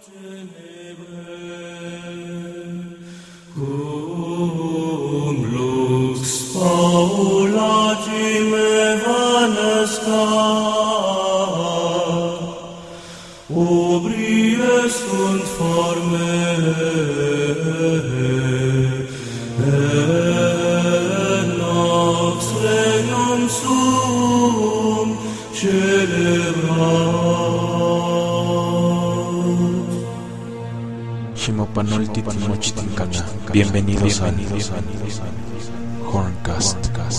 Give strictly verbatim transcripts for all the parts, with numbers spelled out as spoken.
Cum lux paulagime vanescat, ubrie sunt forme, et nox regnum suum celebrat. Shimopanolti Timochtincana. Bienvenidos a Horncast.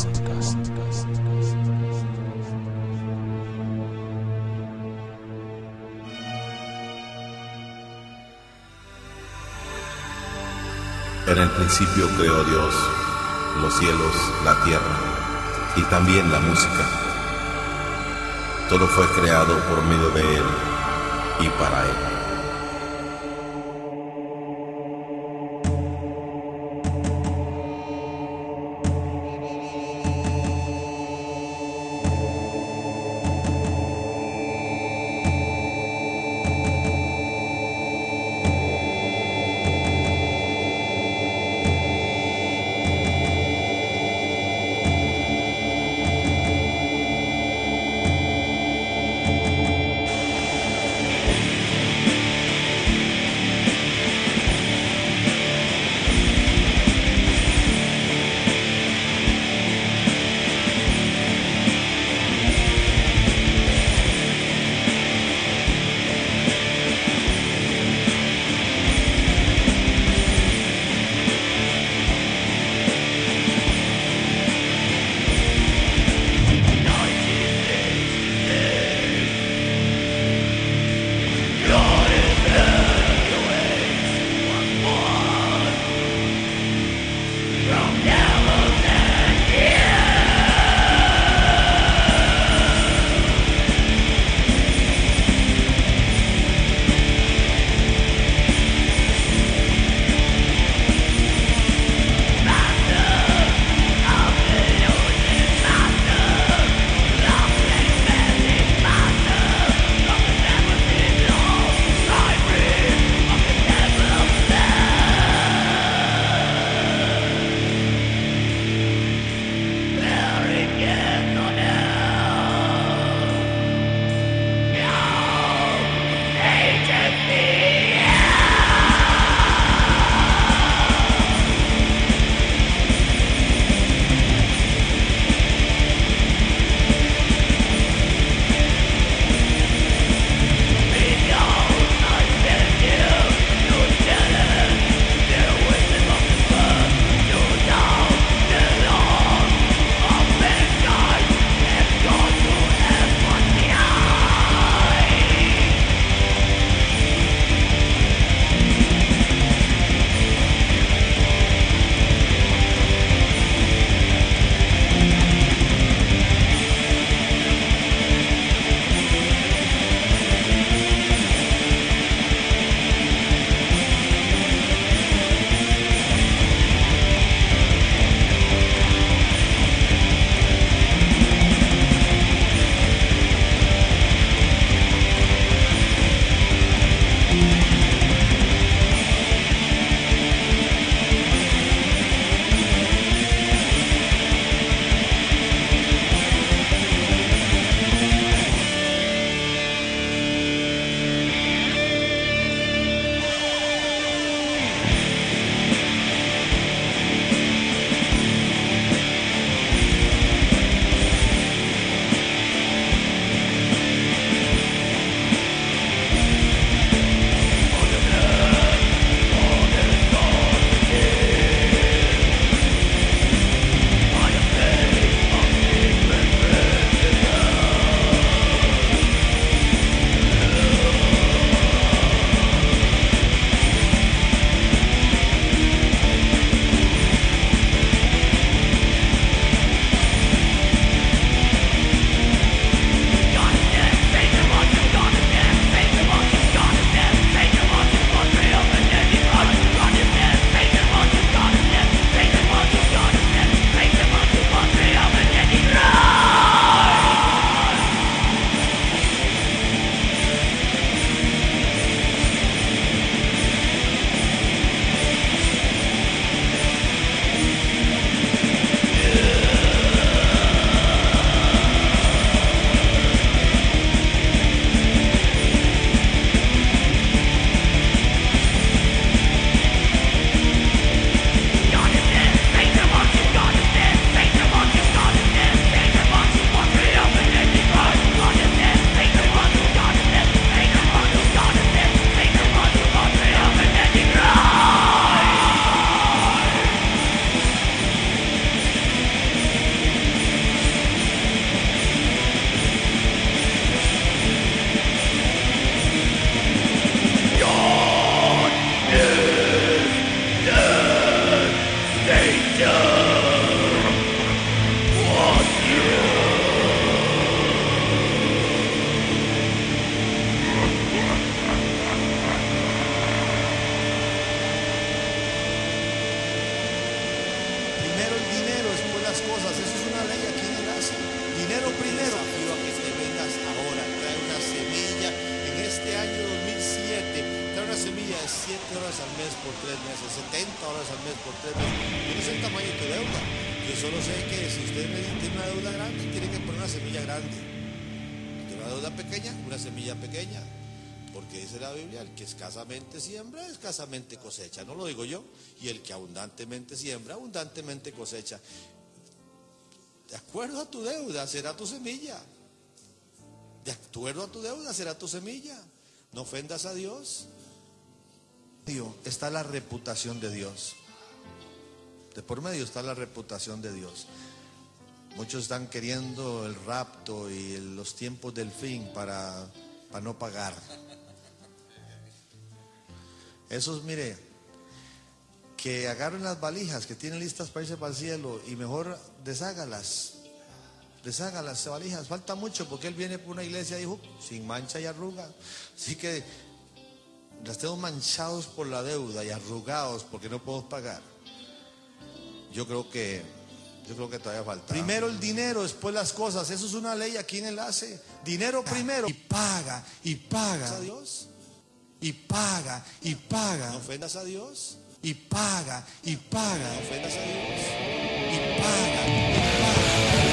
En el principio creó Dios los cielos, la tierra y también la música. Todo fue creado por medio de Él y para Él. mes, es setenta dólares al mes por tres meses. Yo no sé el tamaño de tu deuda. Yo solo sé que si usted tiene una deuda grande, tiene que poner una semilla grande. Si tiene una deuda pequeña, una semilla pequeña. Porque dice la Biblia, el que escasamente siembra, escasamente cosecha. No lo digo yo. Y el que abundantemente siembra, abundantemente cosecha. De acuerdo a tu deuda será tu semilla. De acuerdo a tu deuda será tu semilla. No ofendas a Dios. Está la reputación de Dios. De por medio está la reputación de Dios. Muchos están queriendo el rapto y los tiempos del fin para, para no pagar. Esos, mire, que agarren las valijas que tienen listas para irse para el cielo y mejor deshágalas. Deshágalas, las valijas. Falta mucho porque él viene por una iglesia, dijo, sin mancha y arruga. Así que estemos manchados por la deuda y arrugados porque no podemos pagar. Yo creo que yo creo que todavía falta. Primero el dinero, después las cosas. Eso es una ley aquí en Enlace. Dinero primero. Y paga, y paga. ¿A Dios? Y paga, y paga. ¿No ofendas a Dios? Y paga, y paga. ¿No ofendas a Dios? Y paga, y paga.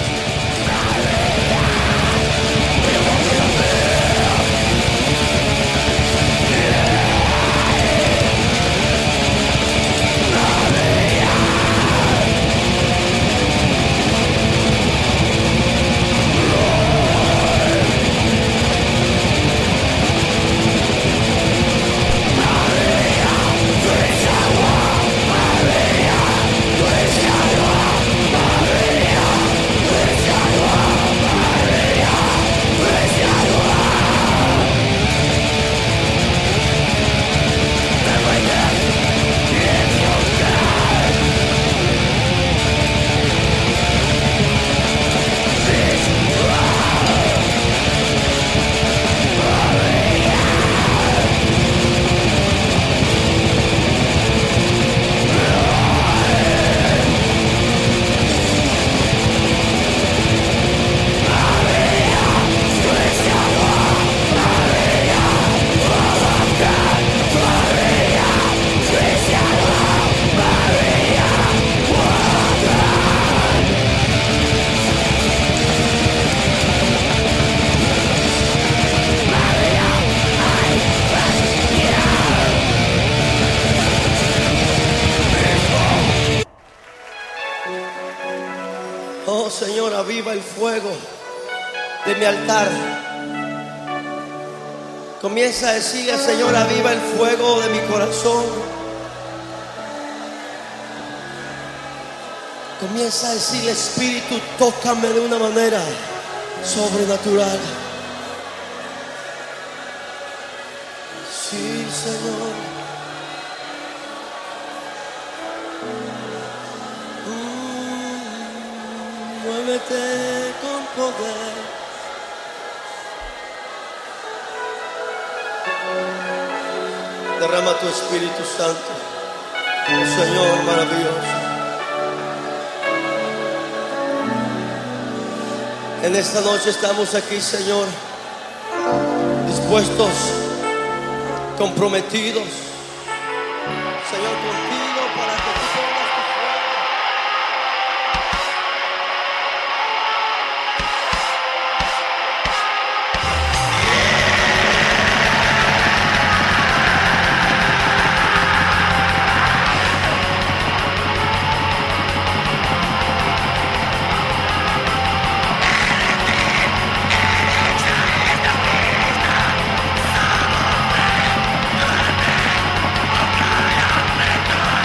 Señor, aviva el fuego de mi altar. Comienza a decirle, Señor, aviva el fuego de mi corazón. Comienza a decirle, Espíritu, tócame de una manera sobrenatural. Sí, Señor. Muévete con poder. Derrama tu Espíritu Santo, Señor maravilloso. En esta noche estamos aquí, Señor, dispuestos, comprometidos, Señor, contigo para que tú pongas tu fuego. Esta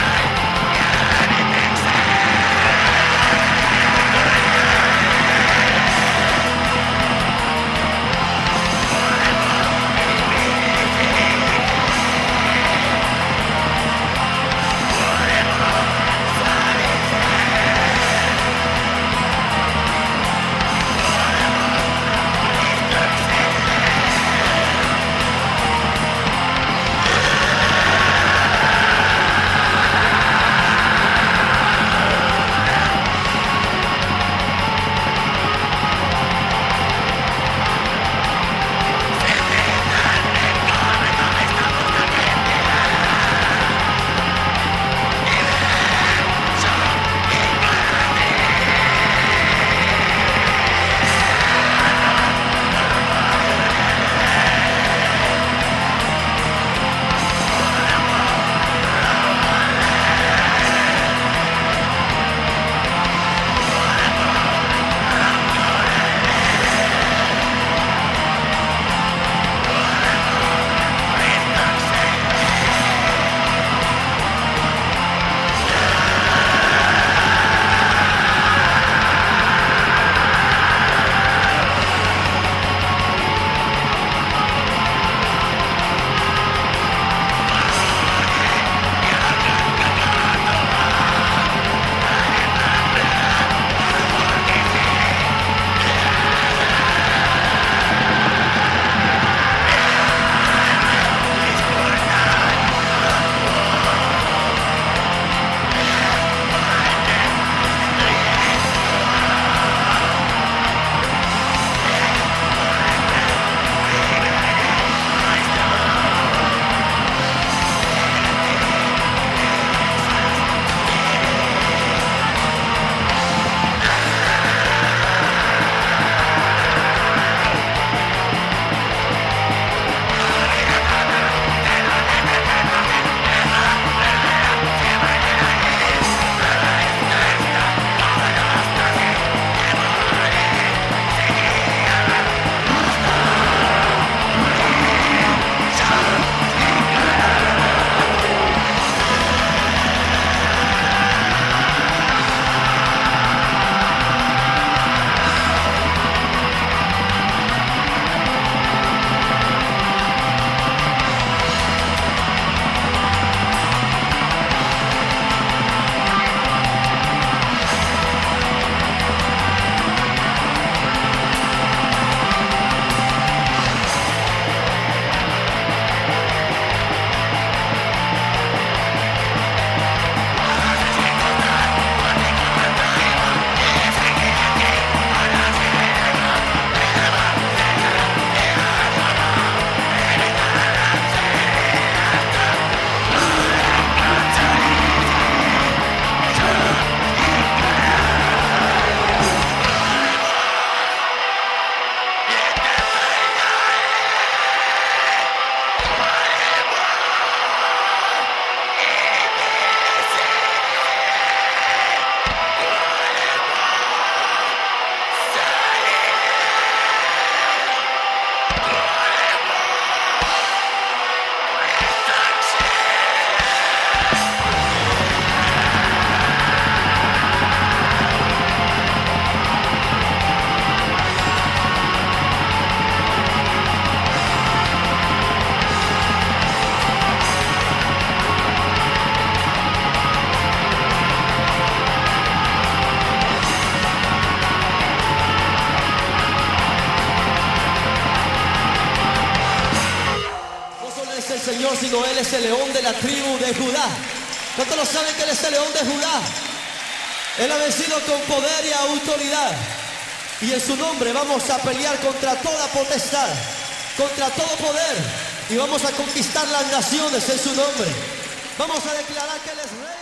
el Señor, sino Él es el león de la tribu de Judá. ¿Cuántos lo saben que Él es el león de Judá? Él ha vencido con poder y autoridad. Y en su nombre vamos a pelear contra toda potestad, contra todo poder. Y vamos a conquistar las naciones en su nombre. Vamos a declarar que Él es rey.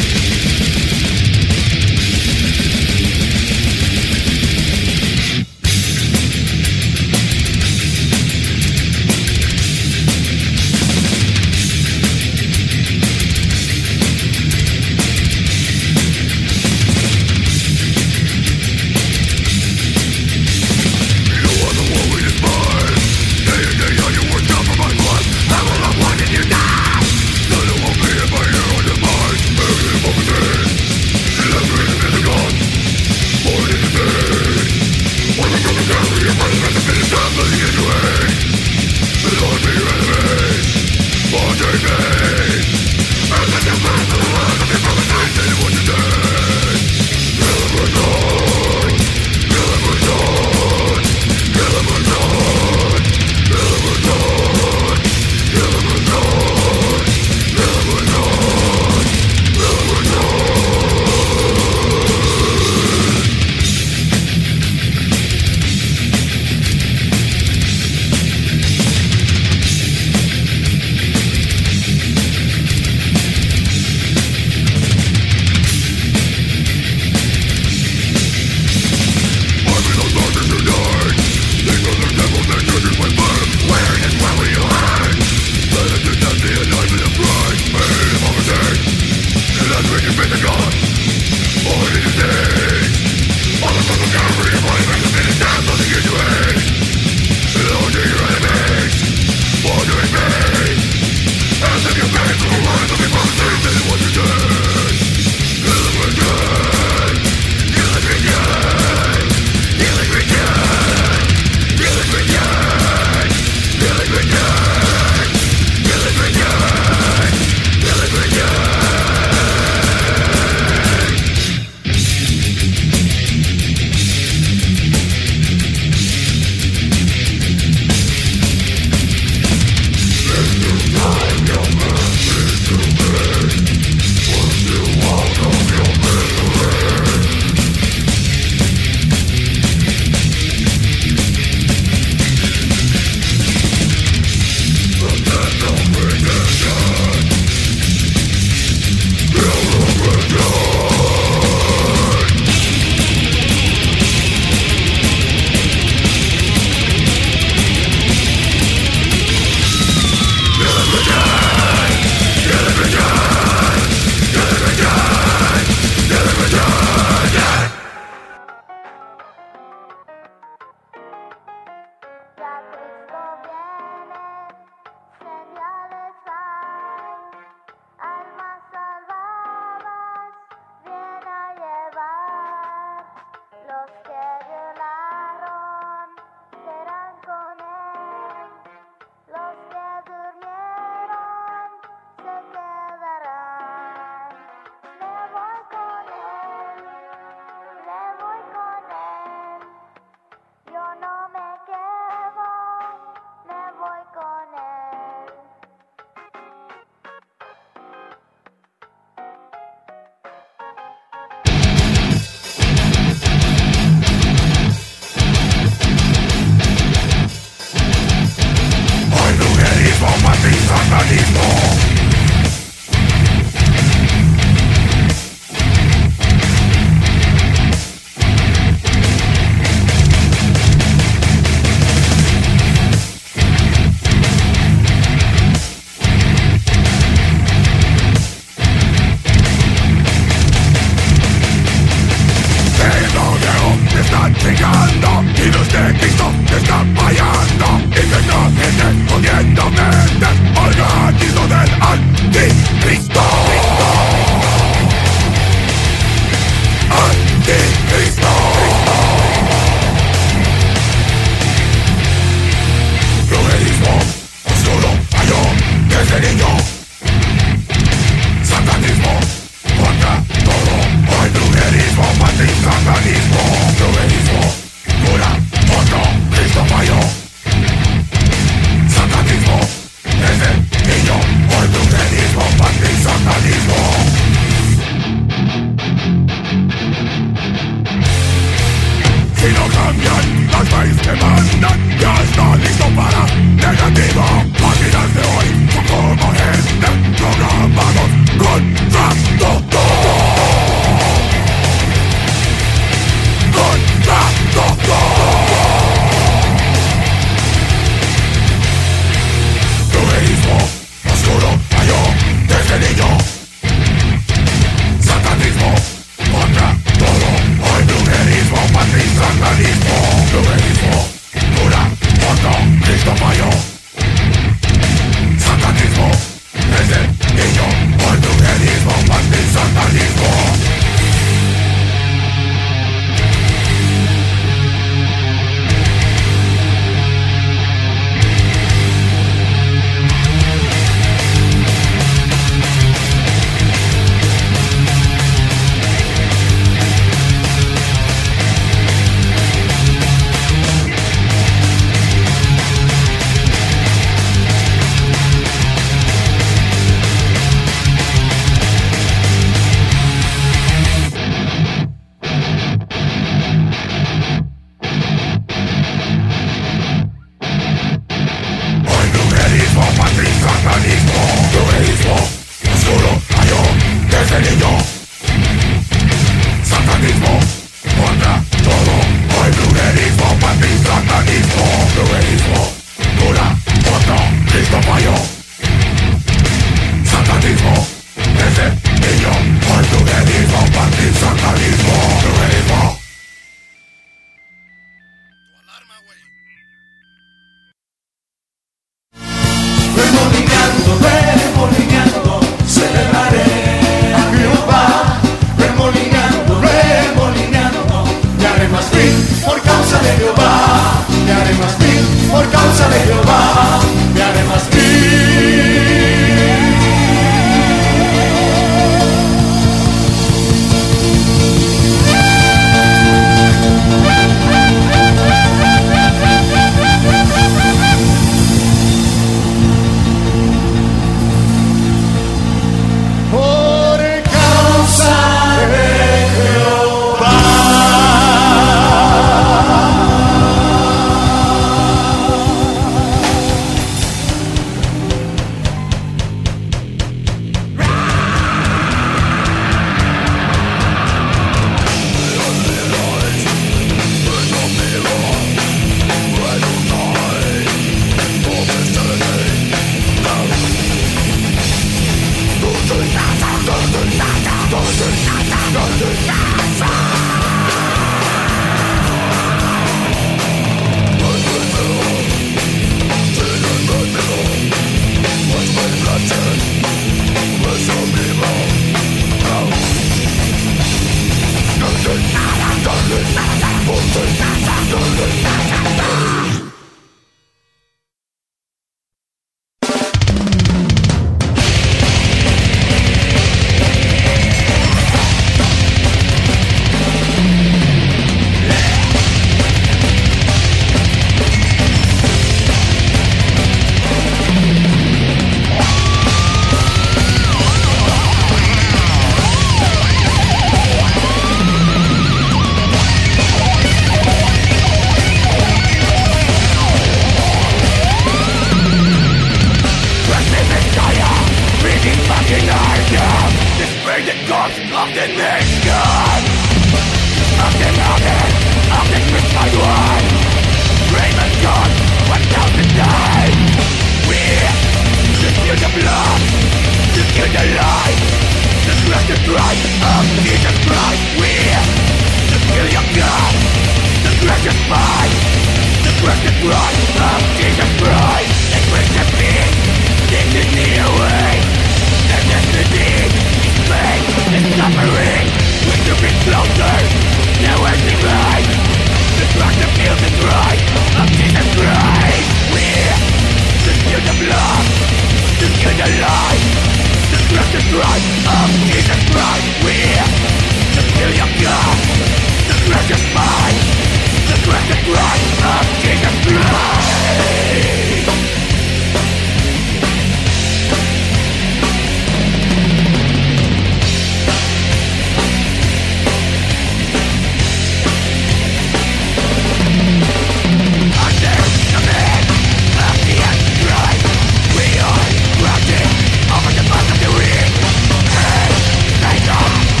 Over the bus of the ring. Hey, take off.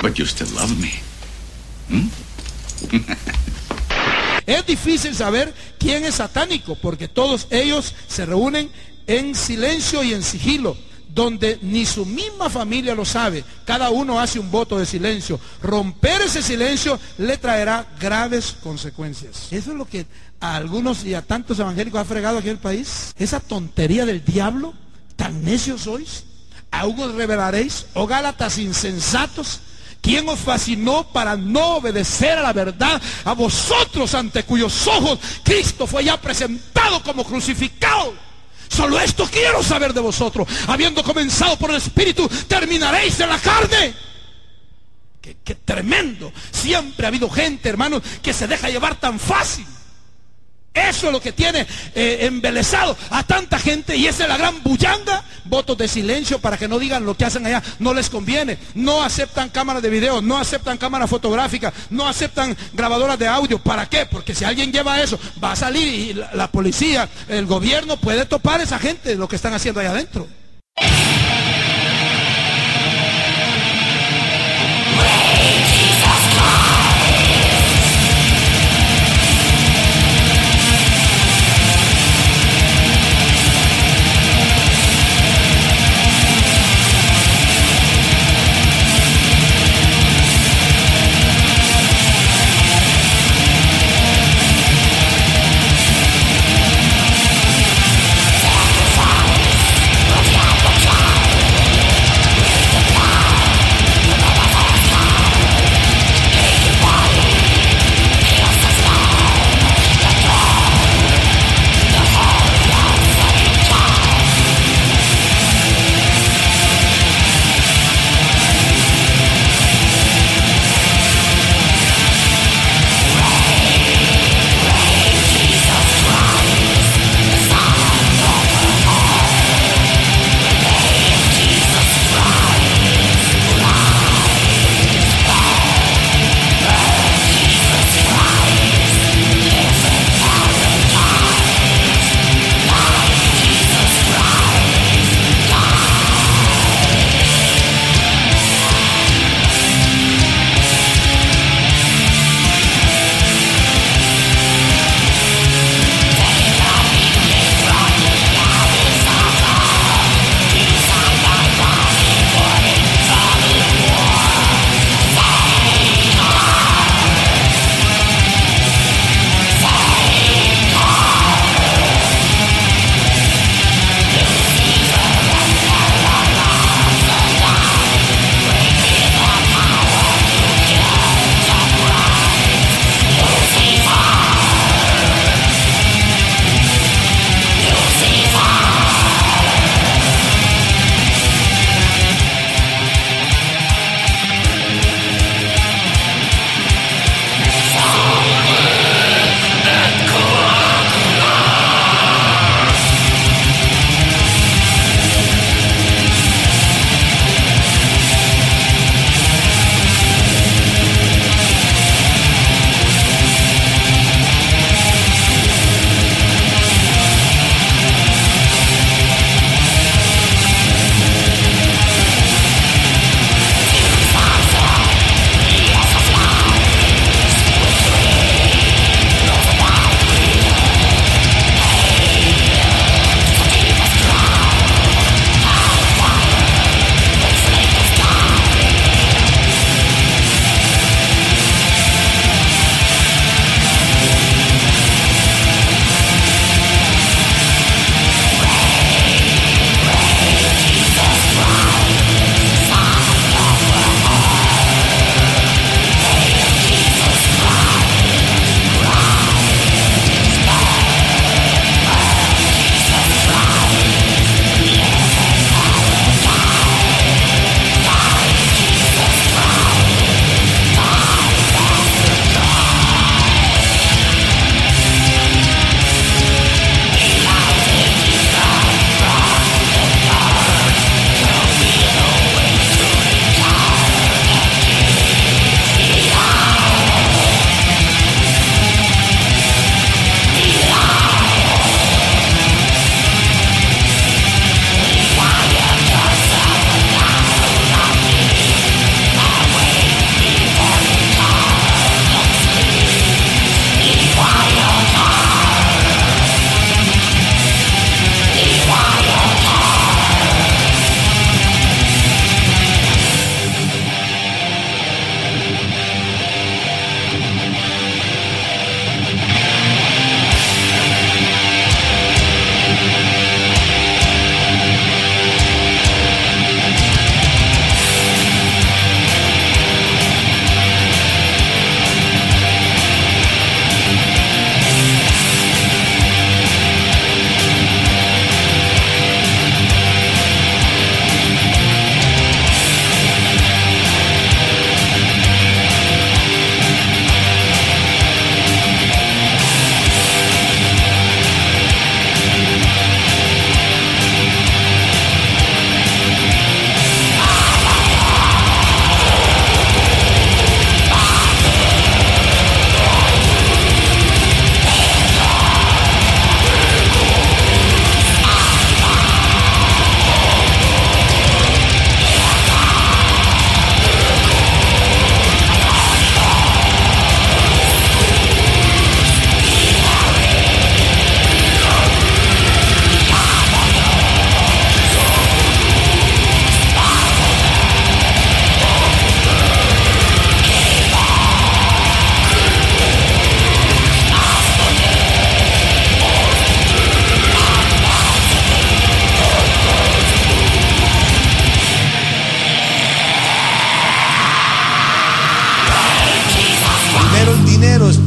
But you still love me. ¿Mm? Es difícil saber quién es satánico, porque todos ellos se reúnen en silencio y en sigilo, donde ni su misma familia lo sabe. Cada uno hace un voto de silencio. Romper ese silencio le traerá graves consecuencias. Eso es lo que a algunos y a tantos evangélicos ha fregado aquí en el país. Esa tontería del diablo, tan necios sois. Aún os revelaréis, oh Gálatas insensatos. ¿Quién os fascinó para no obedecer a la verdad? A vosotros, ante cuyos ojos Cristo fue ya presentado como crucificado. Solo esto quiero saber de vosotros. Habiendo comenzado por el Espíritu, terminaréis en la carne. Qué, qué tremendo. Siempre ha habido gente, hermanos, que se deja llevar tan fácil. Eso es lo que tiene eh, embelesado a tanta gente, y esa es la gran bullanga. Votos de silencio para que no digan lo que hacen allá. No les conviene. No aceptan cámaras de video, no aceptan cámaras fotográficas, no aceptan grabadoras de audio. ¿Para qué? Porque si alguien lleva eso, va a salir y la, la policía, el gobierno puede topar a esa gente lo que están haciendo allá adentro. Sacrifice.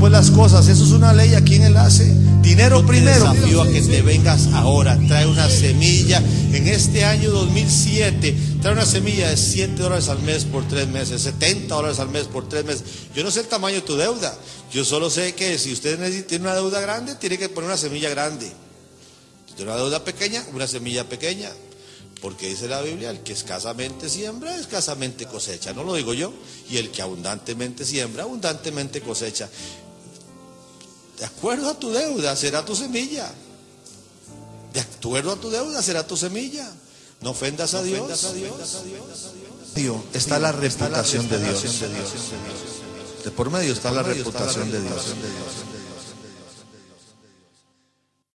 después las cosas. Eso es una ley. ¿A quién él hace? Dinero primero. Te desafío a que te vengas ahora. Trae una semilla. En este año dos mil siete, trae una semilla de siete dólares al mes por tres meses, setenta dólares al mes por tres meses. Yo no sé el tamaño de tu deuda. Yo solo sé que si usted tiene una deuda grande, tiene que poner una semilla grande. Si tiene una deuda pequeña, una semilla pequeña. Porque dice la Biblia, el que escasamente siembra, escasamente cosecha. No lo digo yo. Y el que abundantemente siembra, abundantemente cosecha. De acuerdo a tu deuda será tu semilla. De acuerdo a tu deuda será tu semilla. No ofendas a Dios. Dios. Está la reputación de Dios. De por medio está la reputación de Dios.